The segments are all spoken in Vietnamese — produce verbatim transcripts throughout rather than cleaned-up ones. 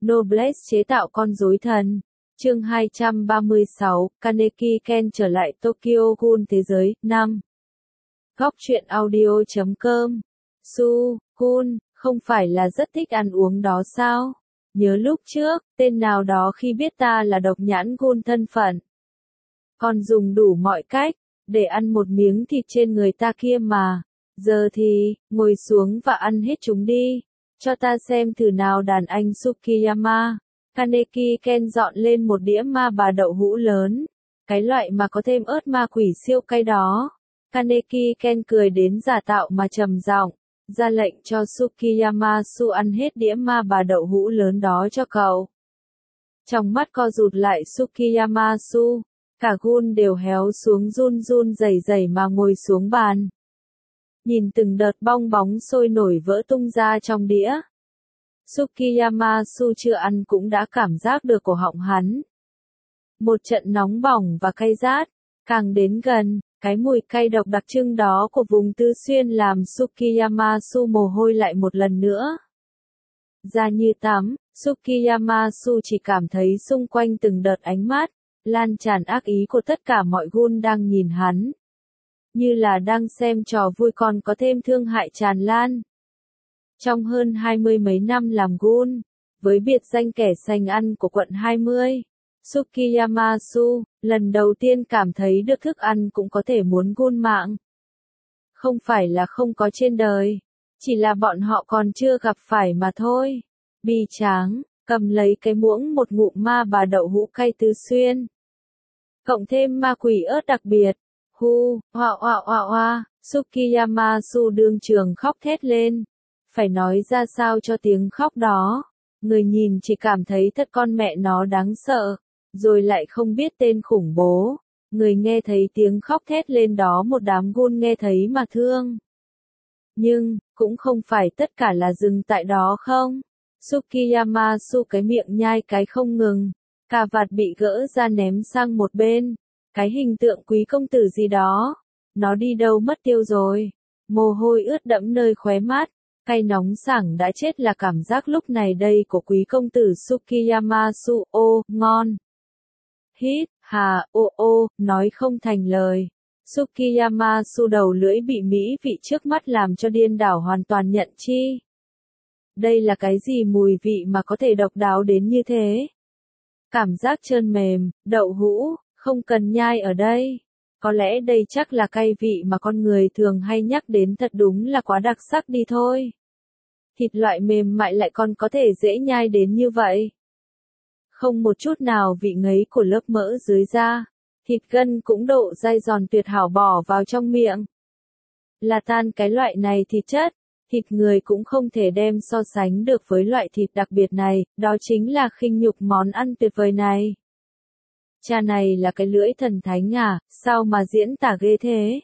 Noblesse chế tạo con rối thần. Chương hai trăm ba mươi sáu, Kaneki Ken trở lại Tokyo Ghoul thế giới. năm. Góc truyện audio chấm com. Su, Ghoul, không phải là rất thích ăn uống đó sao? Nhớ lúc trước, tên nào đó khi biết ta là độc nhãn Ghoul thân phận. Còn dùng đủ mọi cách, để ăn một miếng thịt trên người ta kia mà. Giờ thì, ngồi xuống và ăn hết chúng đi. Cho ta xem thử nào đàn anh Tsukiyama. Kaneki Ken dọn lên một đĩa ma bà đậu hũ lớn. Cái loại mà có thêm ớt ma quỷ siêu cay đó. Kaneki Ken cười đến giả tạo mà trầm giọng, ra lệnh cho Tsukiyama Su ăn hết đĩa ma bà đậu hũ lớn đó cho cậu. Trong mắt co rụt lại Tsukiyama Su, cả Ghoul đều héo xuống run run rẩy rẩy mà ngồi xuống bàn. Nhìn từng đợt bong bóng sôi nổi vỡ tung ra trong đĩa. Tsukiyama Su chưa ăn cũng đã cảm giác được cổ họng hắn. Một trận nóng bỏng và cay rát, càng đến gần, cái mùi cay độc đặc trưng đó của vùng Tư Xuyên làm Tsukiyama Su mồ hôi lại một lần nữa. Da như tắm, Tsukiyama Su chỉ cảm thấy xung quanh từng đợt ánh mắt, lan tràn ác ý của tất cả mọi Ghoul đang nhìn hắn. Như là đang xem trò vui còn có thêm thương hại tràn lan. Trong hơn hai mươi mấy năm làm Ghoul, với biệt danh kẻ sành ăn của quận hai mươi, Tsukiyama Su, lần đầu tiên cảm thấy được thức ăn cũng có thể muốn Ghoul mạng. Không phải là không có trên đời, chỉ là bọn họ còn chưa gặp phải mà thôi. Bi tráng, cầm lấy cái muỗng một ngụm ma bà đậu hũ cay Tứ Xuyên. Cộng thêm ma quỷ ớt đặc biệt. Hu, hoa hoa hoa hoa, Tsukiyama Su đương trường khóc thét lên. Phải nói ra sao cho tiếng khóc đó. Người nhìn chỉ cảm thấy thật con mẹ nó đáng sợ, rồi lại không biết tên khủng bố. Người nghe thấy tiếng khóc thét lên đó một đám Ghoul nghe thấy mà thương. Nhưng, cũng không phải tất cả là dừng tại đó không? Tsukiyama Su cái miệng nhai cái không ngừng, cà vạt bị gỡ ra ném sang một bên. Cái hình tượng quý công tử gì đó, nó đi đâu mất tiêu rồi. Mồ hôi ướt đẫm nơi khóe mắt, cay nóng sảng đã chết là cảm giác lúc này đây của quý công tử Tsukiyama Su. Ô, ngon. Hít, hà, ô ô, nói không thành lời. Tsukiyama Su đầu lưỡi bị mỹ vị trước mắt làm cho điên đảo hoàn toàn nhận chi. Đây là cái gì mùi vị mà có thể độc đáo đến như thế? Cảm giác trơn mềm, đậu hũ. Không cần nhai ở đây. Có lẽ đây chắc là cay vị mà con người thường hay nhắc đến, thật đúng là quá đặc sắc đi thôi. Thịt loại mềm mại lại còn có thể dễ nhai đến như vậy. Không một chút nào vị ngấy của lớp mỡ dưới da. Thịt gân cũng độ dai giòn tuyệt hảo bỏ vào trong miệng. Là tan cái loại này thịt chất. Thịt người cũng không thể đem so sánh được với loại thịt đặc biệt này, đó chính là khinh nhục món ăn tuyệt vời này. Cha này là cái lưỡi thần thánh à, sao mà diễn tả ghê thế?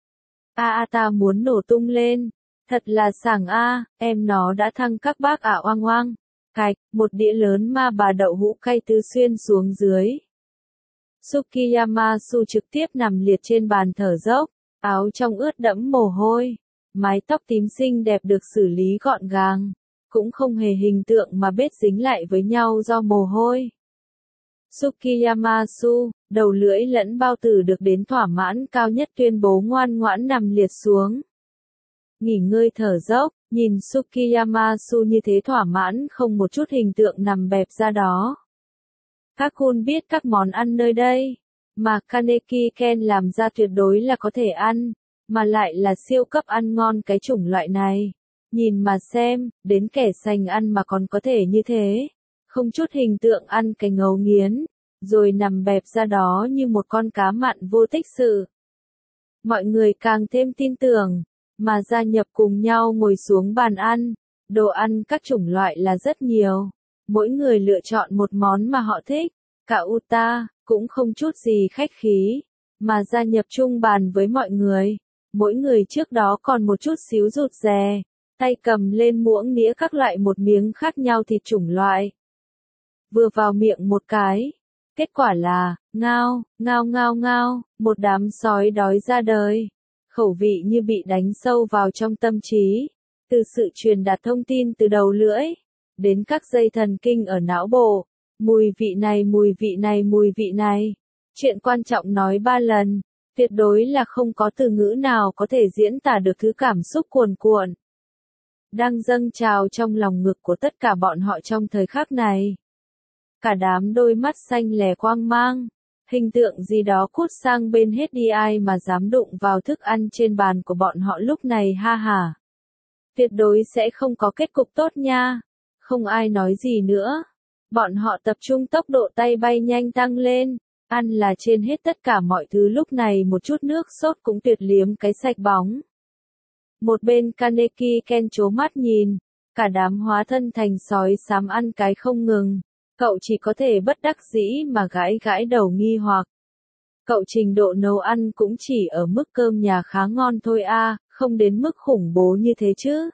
A a ta muốn nổ tung lên, thật là sảng a, em nó đã thăng các bác ạ. Oang oang. Cạch, một đĩa lớn ma bà đậu hũ cay Tứ Xuyên xuống dưới. Tsukiyama Su trực tiếp nằm liệt trên bàn thở dốc, áo trong ướt đẫm mồ hôi, mái tóc tím xinh đẹp được xử lý gọn gàng, cũng không hề hình tượng mà bết dính lại với nhau do mồ hôi. Tsukiyama Su, đầu lưỡi lẫn bao tử được đến thỏa mãn cao nhất tuyên bố ngoan ngoãn nằm liệt xuống. Nghỉ ngơi thở dốc, nhìn Tsukiyama Su như thế thỏa mãn không một chút hình tượng nằm bẹp ra đó. Các Ghoul biết các món ăn nơi đây, mà Kaneki Ken làm ra tuyệt đối là có thể ăn, mà lại là siêu cấp ăn ngon cái chủng loại này. Nhìn mà xem, đến kẻ sành ăn mà còn có thể như thế. Không chút hình tượng ăn cái ngấu nghiến, rồi nằm bẹp ra đó như một con cá mặn vô tích sự. Mọi người càng thêm tin tưởng, mà gia nhập cùng nhau ngồi xuống bàn ăn, đồ ăn các chủng loại là rất nhiều. Mỗi người lựa chọn một món mà họ thích, cả Uta, cũng không chút gì khách khí, mà gia nhập chung bàn với mọi người. Mỗi người trước đó còn một chút xíu rụt rè, tay cầm lên muỗng nĩa các loại một miếng khác nhau thịt chủng loại. Vừa vào miệng một cái, kết quả là, ngao, ngao ngao ngao, một đám sói đói ra đời. Khẩu vị như bị đánh sâu vào trong tâm trí, từ sự truyền đạt thông tin từ đầu lưỡi, đến các dây thần kinh ở não bộ. Mùi vị này, mùi vị này, mùi vị này. Chuyện quan trọng nói ba lần. Tuyệt đối là không có từ ngữ nào có thể diễn tả được thứ cảm xúc cuồn cuộn đang dâng trào trong lòng ngực của tất cả bọn họ trong thời khắc này. Cả đám đôi mắt xanh lè quang mang, hình tượng gì đó cút sang bên hết đi, ai mà dám đụng vào thức ăn trên bàn của bọn họ lúc này, ha ha. Tuyệt đối sẽ không có kết cục tốt nha. Không ai nói gì nữa. Bọn họ tập trung, tốc độ tay bay nhanh tăng lên. Ăn là trên hết tất cả mọi thứ lúc này, một chút nước sốt cũng tuyệt liếm cái sạch bóng. Một bên Kaneki Ken trố mắt nhìn, cả đám hóa thân thành sói xám ăn cái không ngừng. Cậu chỉ có thể bất đắc dĩ mà gãi gãi đầu nghi hoặc. Cậu trình độ nấu ăn cũng chỉ ở mức cơm nhà khá ngon thôi a, không đến mức khủng bố như thế chứ.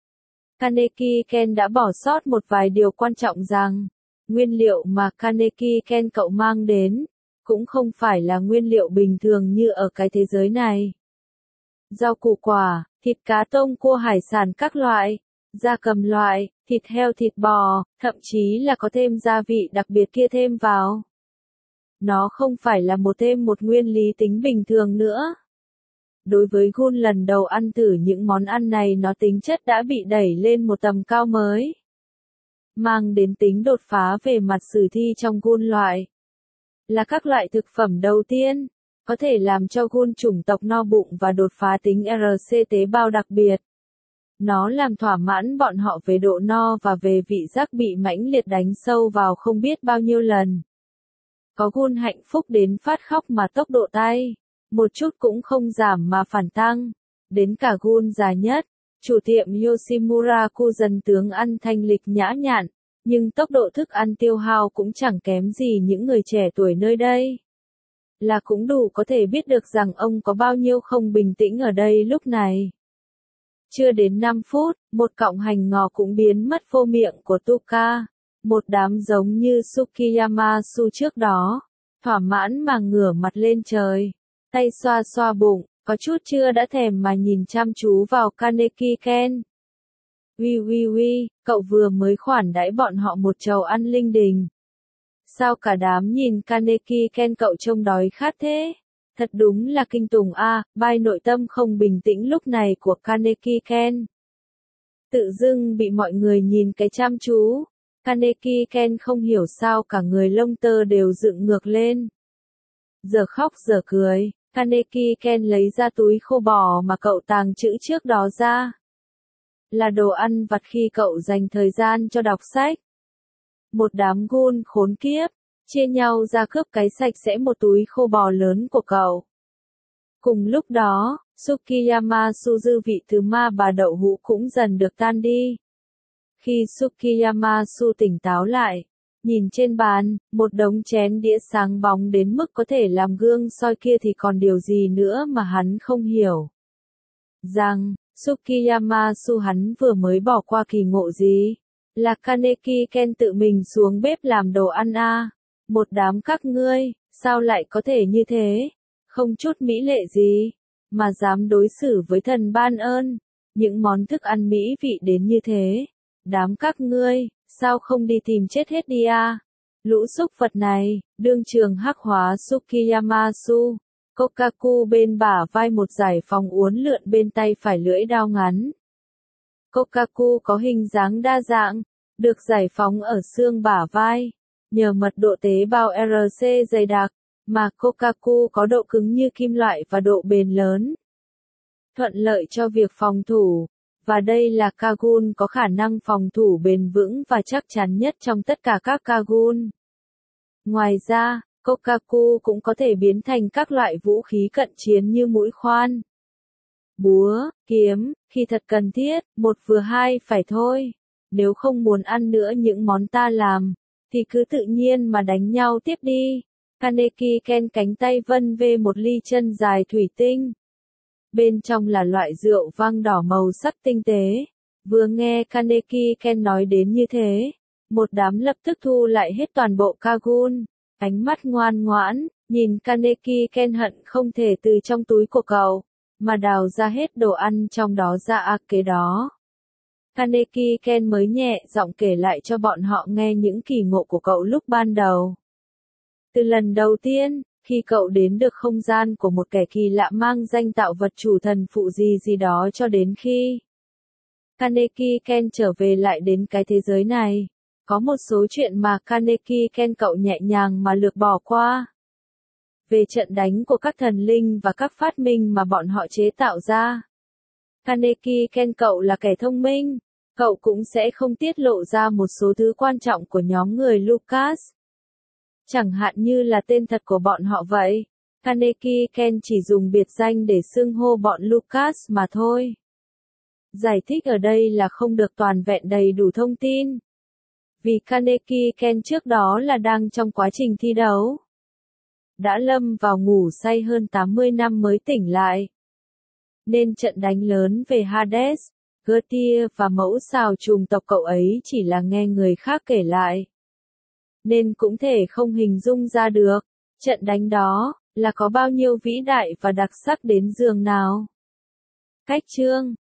Kaneki Ken đã bỏ sót một vài điều quan trọng rằng, nguyên liệu mà Kaneki Ken cậu mang đến, cũng không phải là nguyên liệu bình thường như ở cái thế giới này. Rau củ quả, thịt cá tôm cua hải sản các loại, gia cầm loại, thịt heo thịt bò, thậm chí là có thêm gia vị đặc biệt kia thêm vào. Nó không phải là một thêm một nguyên lý tính bình thường nữa. Đối với Gun lần đầu ăn thử những món ăn này, nó tính chất đã bị đẩy lên một tầm cao mới. Mang đến tính đột phá về mặt sử thi trong Gun loại. Là các loại thực phẩm đầu tiên, có thể làm cho Gun chủng tộc no bụng và đột phá tính rờ xê tế bào đặc biệt. Nó làm thỏa mãn bọn họ về độ no và về vị giác bị mãnh liệt đánh sâu vào không biết bao nhiêu lần. Có Gun hạnh phúc đến phát khóc mà tốc độ tay, một chút cũng không giảm mà phản tăng. Đến cả Gun già nhất, chủ tiệm Yoshimura Ku dân tướng ăn thanh lịch nhã nhặn, nhưng tốc độ thức ăn tiêu hao cũng chẳng kém gì những người trẻ tuổi nơi đây. Là cũng đủ có thể biết được rằng ông có bao nhiêu không bình tĩnh ở đây lúc này. Chưa đến năm phút, một cọng hành ngò cũng biến mất vô miệng của Tuka. Một đám giống như Tsukiyama Su trước đó, thỏa mãn mà ngửa mặt lên trời, tay xoa xoa bụng, có chút chưa đã thèm mà nhìn chăm chú vào Kaneki Ken. Ui ui ui, cậu vừa mới khoản đãi bọn họ một chầu ăn linh đình. Sao cả đám nhìn Kaneki Ken cậu trông đói khát thế? Thật đúng là kinh tủng a, à, bai nội tâm không bình tĩnh lúc này của Kaneki Ken. Tự dưng bị mọi người nhìn cái chăm chú. Kaneki Ken không hiểu sao cả người lông tơ đều dựng ngược lên. Giờ khóc giờ cười, Kaneki Ken lấy ra túi khô bò mà cậu tàng trữ trước đó ra. Là đồ ăn vặt khi cậu dành thời gian cho đọc sách. Một đám Gun khốn kiếp, chia nhau ra cướp cái sạch sẽ một túi khô bò lớn của cậu. Cùng lúc đó, Tsukiyama Su dư vị từ ma bà đậu hũ cũng dần được tan đi. Khi Tsukiyama Su tỉnh táo lại, nhìn trên bàn, một đống chén đĩa sáng bóng đến mức có thể làm gương soi kia thì còn điều gì nữa mà hắn không hiểu. Rằng, Tsukiyama Su hắn vừa mới bỏ qua kỳ ngộ gì? Là Kaneki Ken tự mình xuống bếp làm đồ ăn à? Một đám các ngươi, sao lại có thể như thế? Không chút mỹ lệ gì, mà dám đối xử với thần ban ơn. Những món thức ăn mỹ vị đến như thế. Đám các ngươi, sao không đi tìm chết hết đi à? Lũ súc vật này, đương trường hắc hóa Tsukiyama Su. Kokaku bên bả vai một giải phóng uốn lượn bên tay phải lưỡi dao ngắn. Kokaku có hình dáng đa dạng, được giải phóng ở xương bả vai. Nhờ mật độ tế bào rờ xê dày đặc, mà Kokaku có độ cứng như kim loại và độ bền lớn. Thuận lợi cho việc phòng thủ. Và đây là Kagun có khả năng phòng thủ bền vững và chắc chắn nhất trong tất cả các Kagun. Ngoài ra, Kokaku cũng có thể biến thành các loại vũ khí cận chiến như mũi khoan, búa, kiếm, khi thật cần thiết, một vừa hai phải thôi. Nếu không muốn ăn nữa những món ta làm, thì cứ tự nhiên mà đánh nhau tiếp đi. Kaneki Ken cánh tay vân về một ly chân dài thủy tinh. Bên trong là loại rượu vang đỏ màu sắc tinh tế. Vừa nghe Kaneki Ken nói đến như thế, một đám lập tức thu lại hết toàn bộ Kagun. Ánh mắt ngoan ngoãn, nhìn Kaneki Ken hận không thể từ trong túi của cậu, mà đào ra hết đồ ăn trong đó ra ake đó. Kaneki Ken mới nhẹ giọng kể lại cho bọn họ nghe những kỳ ngộ của cậu lúc ban đầu. Từ lần đầu tiên, khi cậu đến được không gian của một kẻ kỳ lạ mang danh tạo vật chủ thần phụ gì gì đó cho đến khi Kaneki Ken trở về lại đến cái thế giới này. Có một số chuyện mà Kaneki Ken cậu nhẹ nhàng mà lược bỏ qua. Về trận đánh của các thần linh và các phát minh mà bọn họ chế tạo ra. Kaneki Ken cậu là kẻ thông minh, cậu cũng sẽ không tiết lộ ra một số thứ quan trọng của nhóm người Lucas. Chẳng hạn như là tên thật của bọn họ vậy. Kaneki Ken chỉ dùng biệt danh để xưng hô bọn Lucas mà thôi. Giải thích ở đây là không được toàn vẹn đầy đủ thông tin. Vì Kaneki Ken trước đó là đang trong quá trình thi đấu. Đã lâm vào ngủ say hơn tám mươi năm mới tỉnh lại. Nên trận đánh lớn về Hades, Getir và mẫu xào trùng tộc cậu ấy chỉ là nghe người khác kể lại. Nên cũng thể không hình dung ra được, trận đánh đó, là có bao nhiêu vĩ đại và đặc sắc đến giường nào. Cách chương